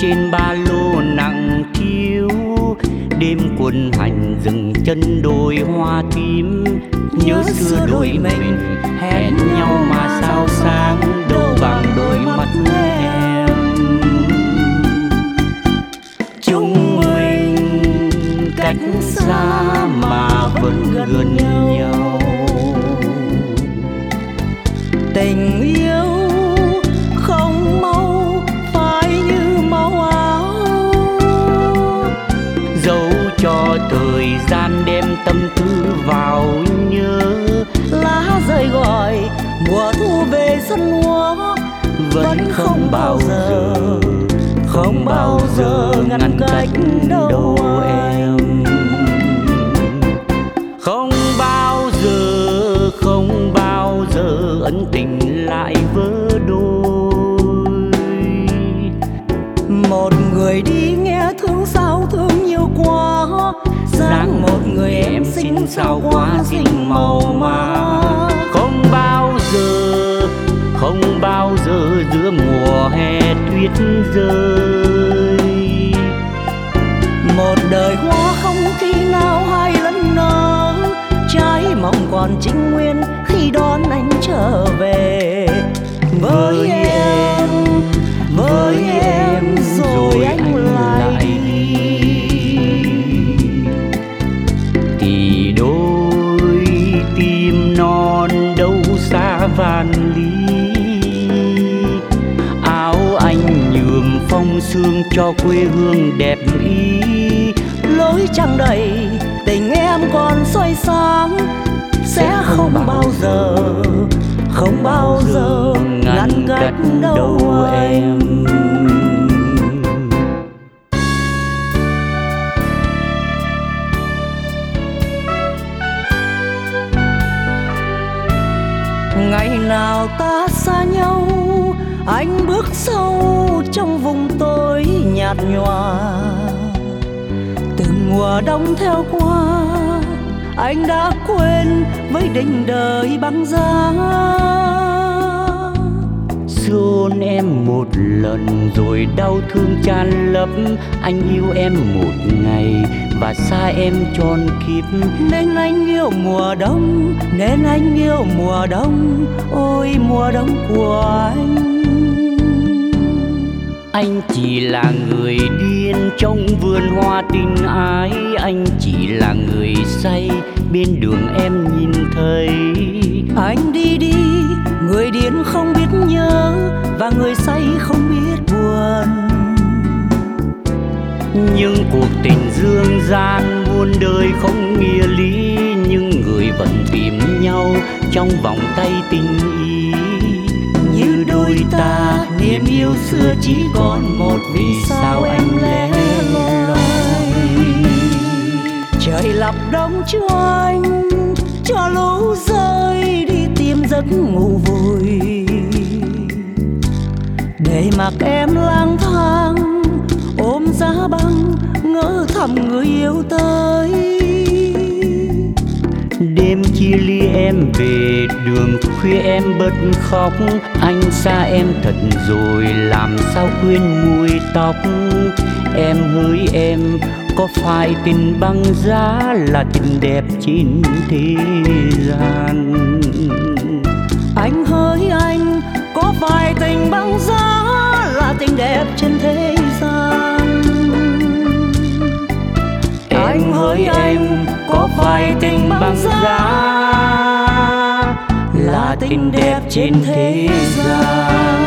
trên ba lô nặng thiếu. Đêm quân hành dừng chân đồi hoa tím, nhớ xưa đôi mình hẹn nhau mà sao sáng, đâu bằng đôi mắt em. Chúng mình cách xa mà vẫn gần nhau. Tình yêu không mau phai như màu áo, dẫu cho thời gian đem tâm tư vào nhớ. Lá rơi gọi mùa thu về sân hoa, vẫn không bao giờ, không bao giờ ngăn cách đâu em. Không bao giờ, không bao giờ ân tình lại vỡ đôi. Một người đi nghe thương sao thương nhiều quá, dáng một người em xinh sao quá xinh màu má. Không bao giờ, không bao giờ giữa mùa hè tuyết rơi. Một đời hoa không khi nào hai lần nở, trái mong còn trinh nguyên khi đón anh trở về. Với em, với em rồi anh lại đi. Thì đôi tim non đâu xa vạn lý, áo anh nhuộm phong sương cho quê hương đẹp ý. Lối trăng đầy tình em còn soi sáng, sẽ không bao giờ, không bao giờ ngăn cách đâu em. Ngày nào ta xa nhau, anh bước sâu trong vùng tối nhạt nhòa. Từng mùa đông theo qua, anh đã quên với đình đời băng giá. Hôn em một lần rồi đau thương chan lấp. Anh yêu em một ngày và xa em tròn kiếp. Nên anh yêu mùa đông, nên anh yêu mùa đông, ôi mùa đông của anh. Anh chỉ là người điên trong vườn hoa tình ái. Anh chỉ là người say bên đường em nhìn thấy. Anh đi đi, người điên không biết nhớ và người say không biết buồn. Nhưng cuộc tình dương gian muôn đời không nghĩa lý, nhưng người vẫn tìm nhau trong vòng tay tình ý. Như đôi ta niềm yêu xưa chỉ còn một, vì sao em lẻ loi. Trời lập đông cho anh, cho lũ rơi đi tìm giấc ngủ vùi, để mặc em lang thang ôm giá băng ngỡ thầm người yêu tới. Đêm chia ly em về đường khuya em bật khóc. Anh xa em thật rồi làm sao quên mùi tóc. Em hỡi em, có phải tình băng giá là tình đẹp trên thế gian? Anh hỡi anh, có phải tình băng giá là tình đẹp trên thế gian? Anh hỡi anh, có phải tình băng giá là tình đẹp trên thế gian?